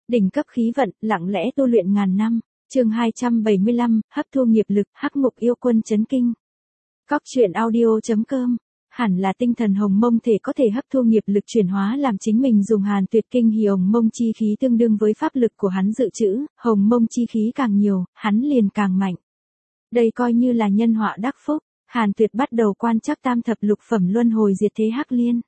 Đỉnh cấp khí vận, lặng lẽ tu luyện ngàn năm. Chương 275, hấp thu nghiệp lực, hắc ngục yêu quân chấn kinh. Cóc truyện audio.com. Hẳn là tinh thần hồng mông thể có thể hấp thu nghiệp lực chuyển hóa làm chính mình dùng. Hàn Tuyệt kinh hỉ hồng mông chi khí tương đương với pháp lực của hắn dự trữ, hồng mông chi khí càng nhiều, hắn liền càng mạnh. Đây coi như là nhân họa đắc phúc. Hàn Tuyệt bắt đầu quan trắc tam thập lục phẩm luân hồi diệt thế hắc liên.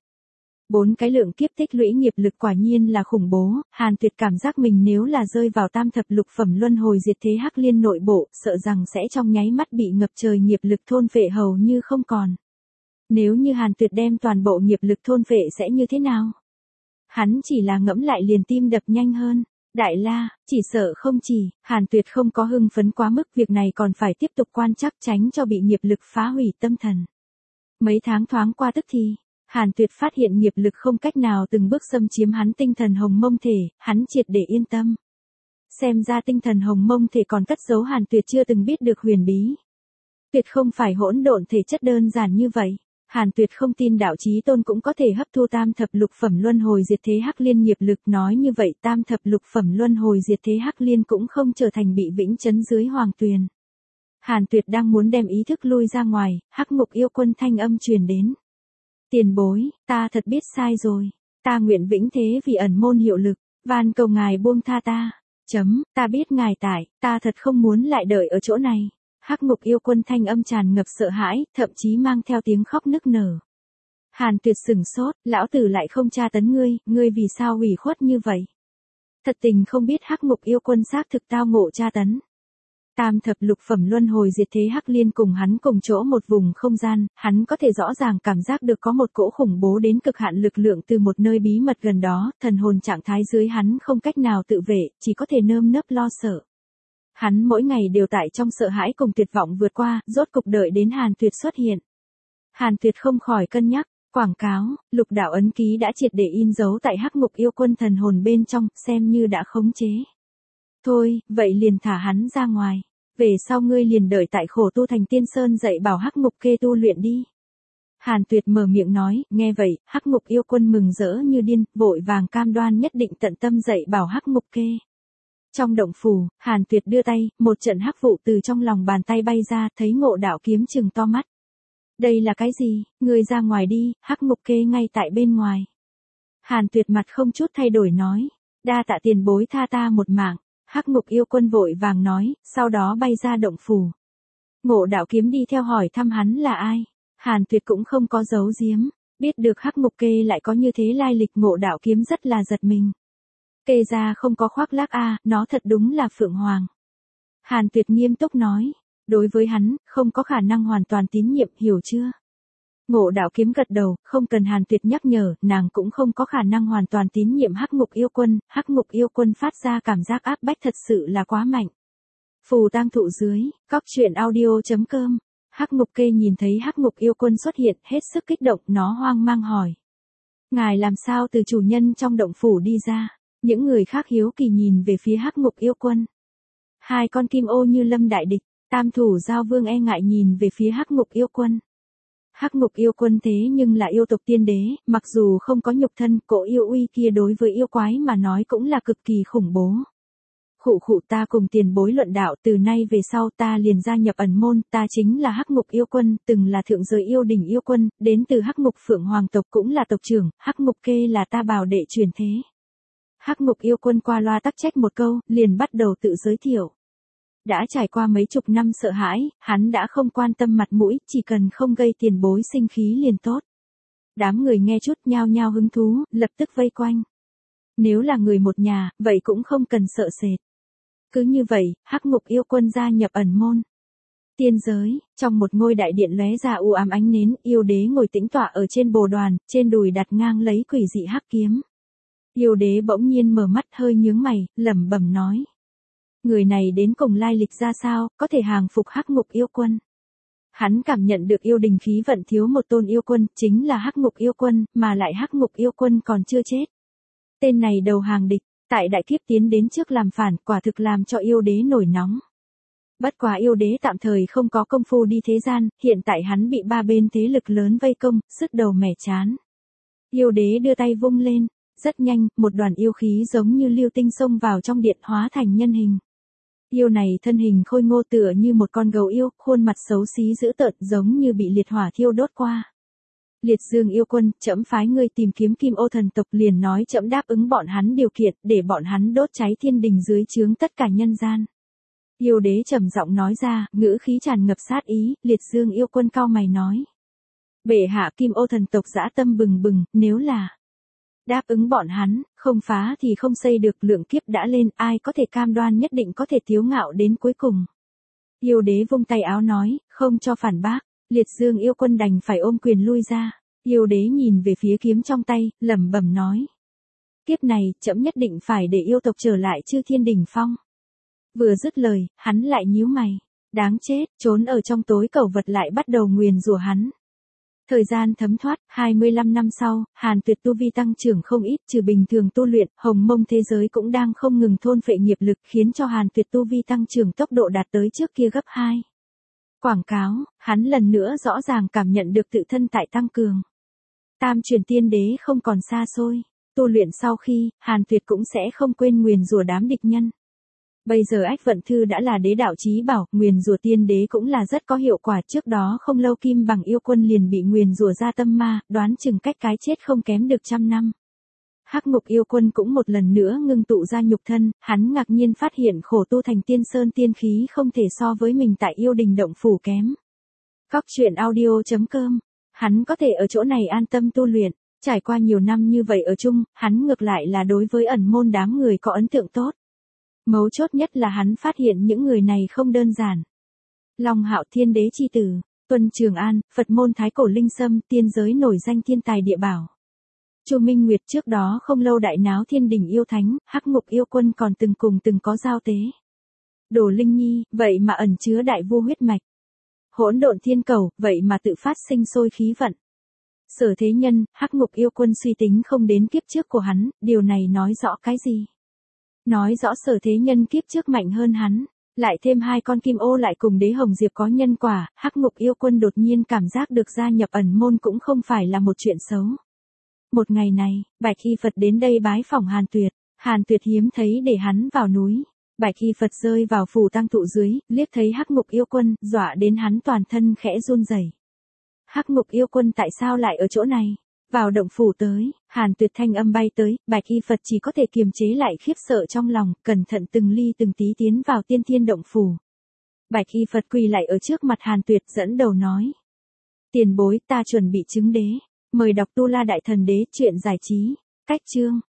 4 cái lượng kiếp tích lũy nghiệp lực quả nhiên là khủng bố. Hàn Tuyệt cảm giác mình nếu là rơi vào tam thập lục phẩm luân hồi diệt thế hắc liên nội bộ, sợ rằng sẽ trong nháy mắt bị ngập trời nghiệp lực thôn phệ hầu như không còn. Nếu như Hàn Tuyệt đem toàn bộ nghiệp lực thôn phệ sẽ như thế nào? Hắn chỉ là ngẫm lại liền tim đập nhanh hơn. Đại La, chỉ sợ không chỉ. Hàn Tuyệt không có hưng phấn quá mức, việc này còn phải tiếp tục quan trắc tránh cho bị nghiệp lực phá hủy tâm thần. Mấy tháng thoáng qua tức thì, Hàn Tuyệt phát hiện nghiệp lực không cách nào từng bước xâm chiếm hắn tinh thần hồng mông thể, hắn triệt để yên tâm. Xem ra tinh thần hồng mông thể còn cất giấu Hàn Tuyệt chưa từng biết được huyền bí. Tuyệt không phải hỗn độn thể chất đơn giản như vậy. Hàn Tuyệt không tin đạo chí tôn cũng có thể hấp thu tam thập lục phẩm luân hồi diệt thế hắc liên nghiệp lực, nói như vậy tam thập lục phẩm luân hồi diệt thế hắc liên cũng không trở thành bị vĩnh chấn dưới hoàng tuyền. Hàn Tuyệt đang muốn đem ý thức lui ra ngoài, hắc ngục yêu quân thanh âm truyền đến. Tiền bối, ta thật biết sai rồi. Ta nguyện vĩnh thế vì ẩn môn hiệu lực, van cầu ngài buông tha ta. Ta biết ngài tại, ta thật không muốn lại đợi ở chỗ này. Hắc ngục yêu quân thanh âm tràn ngập sợ hãi, thậm chí mang theo tiếng khóc nức nở. Hàn Tuyệt sửng sốt, lão tử lại không tra tấn ngươi vì sao ủy khuất như vậy? Thật tình không biết hắc ngục yêu quân xác thực tao ngộ tra tấn. Tam thập lục phẩm luân hồi diệt thế hắc liên cùng hắn cùng chỗ một vùng không gian, hắn có thể rõ ràng cảm giác được có một cỗ khủng bố đến cực hạn lực lượng từ một nơi bí mật gần đó, thần hồn trạng thái dưới hắn không cách nào tự vệ, chỉ có thể nơm nớp lo sợ. Hắn mỗi ngày đều tại trong sợ hãi cùng tuyệt vọng vượt qua, rốt cục đợi đến Hàn Tuyệt xuất hiện. Hàn Tuyệt không khỏi cân nhắc, quảng cáo, lục đạo ấn ký đã triệt để in dấu tại hắc ngục yêu quân thần hồn bên trong, xem như đã khống chế. Thôi, vậy liền thả hắn ra ngoài. Về sau ngươi liền đợi tại khổ tu thành tiên sơn dạy bảo hắc ngục kê tu luyện đi. Hàn Tuyệt mở miệng nói, nghe vậy, hắc ngục yêu quân mừng rỡ như điên, vội vàng cam đoan nhất định tận tâm dạy bảo hắc ngục kê. Trong động phủ, Hàn Tuyệt đưa tay, một trận hắc vụ từ trong lòng bàn tay bay ra, thấy Ngộ Đạo kiếm trừng to mắt. Đây là cái gì? Ngươi ra ngoài đi, hắc ngục kê ngay tại bên ngoài. Hàn Tuyệt mặt không chút thay đổi nói, đa tạ tiền bối tha ta một mạng. Hắc ngục yêu quân vội vàng nói, sau đó bay ra động phủ. Ngộ Đạo kiếm đi theo hỏi thăm hắn là ai. Hàn Tuyệt cũng không có giấu giếm, biết được hắc ngục kê lại có như thế lai lịch, Ngộ Đạo kiếm rất là giật mình. Kê ra không có khoác lác nó thật đúng là Phượng Hoàng. Hàn Tuyệt nghiêm túc nói, đối với hắn, không có khả năng hoàn toàn tín nhiệm, hiểu chưa? Ngộ Đạo kiếm gật đầu, không cần Hàn Tuyệt nhắc nhở, nàng cũng không có khả năng hoàn toàn tín nhiệm hắc ngục yêu quân. Hắc ngục yêu quân phát ra cảm giác áp bách thật sự là quá mạnh. Phù tang thụ dưới, cóc truyện audio.com. Hắc ngục kê nhìn thấy hắc ngục yêu quân xuất hiện, hết sức kích động, nó hoang mang hỏi. Ngài làm sao từ chủ nhân trong động phủ đi ra? Những người khác hiếu kỳ nhìn về phía hắc ngục yêu quân. Hai con kim ô như lâm đại địch, tam thủ giao vương e ngại nhìn về phía hắc ngục yêu quân. Hắc ngục yêu quân thế nhưng là yêu tộc tiên đế, mặc dù không có nhục thân, cỗ yêu uy kia đối với yêu quái mà nói cũng là cực kỳ khủng bố. Khụ ta cùng tiền bối luận đạo, từ nay về sau ta liền gia nhập ẩn môn, ta chính là hắc ngục yêu quân, từng là thượng giới yêu đỉnh yêu quân, đến từ hắc ngục phượng hoàng tộc cũng là tộc trưởng, hắc ngục kê là ta bảo đệ truyền thế. Hắc ngục yêu quân qua loa tắc trách một câu, liền bắt đầu tự giới thiệu. Đã trải qua mấy chục năm sợ hãi, hắn đã không quan tâm mặt mũi, chỉ cần không gây tiền bối sinh khí liền tốt. Đám người nghe chút nhao nhao hứng thú, lập tức vây quanh. Nếu là người một nhà, vậy cũng không cần sợ sệt. Cứ như vậy, hắc ngục yêu quân gia nhập ẩn môn. Tiên giới, trong một ngôi đại điện lóe ra u ám ánh nến, yêu đế ngồi tĩnh tọa ở trên bồ đoàn, trên đùi đặt ngang lấy quỷ dị hắc kiếm. Yêu đế bỗng nhiên mở mắt hơi nhướng mày, lẩm bẩm nói. Người này đến cùng lai lịch ra sao, có thể hàng phục hắc ngục yêu quân. Hắn cảm nhận được yêu đình khí vận thiếu một tôn yêu quân, chính là hắc ngục yêu quân, mà lại hắc ngục yêu quân còn chưa chết. Tên này đầu hàng địch, tại đại kiếp tiến đến trước làm phản, quả thực làm cho yêu đế nổi nóng. Bất quá yêu đế tạm thời không có công phu đi thế gian, hiện tại hắn bị ba bên thế lực lớn vây công, sứt đầu mẻ chán. Yêu đế đưa tay vung lên, Rất nhanh, một đoàn yêu khí giống như lưu tinh xông vào trong điện hóa thành nhân hình. Yêu này thân hình khôi ngô tựa như một con gấu yêu, khuôn mặt xấu xí dữ tợn giống như bị liệt hỏa thiêu đốt qua. Liệt Dương yêu quân, trẫm phái ngươi tìm kiếm Kim Ô thần tộc, liền nói trẫm đáp ứng bọn hắn điều kiện, để bọn hắn đốt cháy thiên đình dưới trướng tất cả nhân gian. Yêu đế trầm giọng nói ra, ngữ khí tràn ngập sát ý. Liệt Dương yêu quân cau mày nói: bệ hạ, Kim Ô thần tộc dã tâm bừng bừng, nếu là đáp ứng bọn hắn, không phá thì không xây được, lượng kiếp đã lên, ai có thể cam đoan nhất định có thể tiếu ngạo đến cuối cùng. Yêu đế vung tay áo nói, không cho phản bác. Liệt Dương yêu quân đành phải ôm quyền lui ra. Yêu đế nhìn về phía kiếm trong tay, lẩm bẩm nói: kiếp này, trẫm nhất định phải để yêu tộc trở lại Chư Thiên đỉnh phong. Vừa dứt lời, hắn lại nhíu mày. Đáng chết, trốn ở trong tối cẩu vật lại bắt đầu nguyền rủa hắn. Thời gian thấm thoát, 25 năm sau, Hàn Tuyệt tu vi tăng trưởng không ít, trừ bình thường tu luyện, hồng mông thế giới cũng đang không ngừng thôn phệ nghiệp lực, khiến cho Hàn Tuyệt tu vi tăng trưởng tốc độ đạt tới trước kia gấp 2. Quảng cáo, hắn lần nữa rõ ràng cảm nhận được tự thân tại tăng cường. Tam truyền tiên đế không còn xa xôi, tu luyện sau khi, Hàn Tuyệt cũng sẽ không quên nguyền rủa đám địch nhân. Bây giờ Ách Vận Thư đã là đế đạo chí bảo, nguyền rủa tiên đế cũng là rất có hiệu quả, trước đó không lâu Kim Bằng yêu quân liền bị nguyền rủa ra tâm ma, đoán chừng cách cái chết không kém được 100 năm. Hắc Ngục yêu quân cũng một lần nữa ngưng tụ ra nhục thân, hắn ngạc nhiên phát hiện khổ tu thành tiên sơn tiên khí không thể so với mình tại yêu đình động phủ kém. Góc truyện audio.com, hắn có thể ở chỗ này an tâm tu luyện, trải qua nhiều năm như vậy ở chung, hắn ngược lại là đối với ẩn môn đám người có ấn tượng tốt. Mấu chốt nhất là hắn phát hiện những người này không đơn giản. Long Hạo Thiên Đế chi tử, Tuân Trường An, Phật môn Thái Cổ Linh Sâm, tiên giới nổi danh thiên tài địa bảo. Chu Minh Nguyệt trước đó không lâu đại náo thiên đình yêu thánh, Hắc Ngục yêu quân còn từng có giao tế. Đồ Linh Nhi, vậy mà ẩn chứa đại vu huyết mạch. Hỗn Độn Thiên Cầu, vậy mà tự phát sinh sôi khí vận. Sở Thế Nhân, Hắc Ngục yêu quân suy tính không đến kiếp trước của hắn, điều này nói rõ cái gì? Nói rõ Sở Thế Nhân kiếp trước mạnh hơn hắn, lại thêm 2 con Kim Ô lại cùng Đế Hồng Diệp có nhân quả, Hắc Ngục yêu quân đột nhiên cảm giác được gia nhập ẩn môn cũng không phải là một chuyện xấu. Một ngày này, Bạch Y Phật đến đây bái phỏng Hàn Tuyệt, Hàn Tuyệt hiếm thấy để hắn vào núi. Bạch Y Phật rơi vào phủ tang thụ dưới, liếc thấy Hắc Ngục yêu quân, dọa đến hắn toàn thân khẽ run rẩy. Hắc Ngục yêu quân tại sao lại ở chỗ này? Vào động phủ tới, Hàn Tuyệt thanh âm bay tới, Bạch Y Phật chỉ có thể kiềm chế lại khiếp sợ trong lòng, cẩn thận từng ly từng tí tiến vào tiên thiên động phủ. Bạch Y Phật quỳ lại ở trước mặt Hàn Tuyệt dẫn đầu nói: tiền bối, ta chuẩn bị chứng đế, mời đọc Tu La Đại Thần Đế truyện giải trí, cách chương.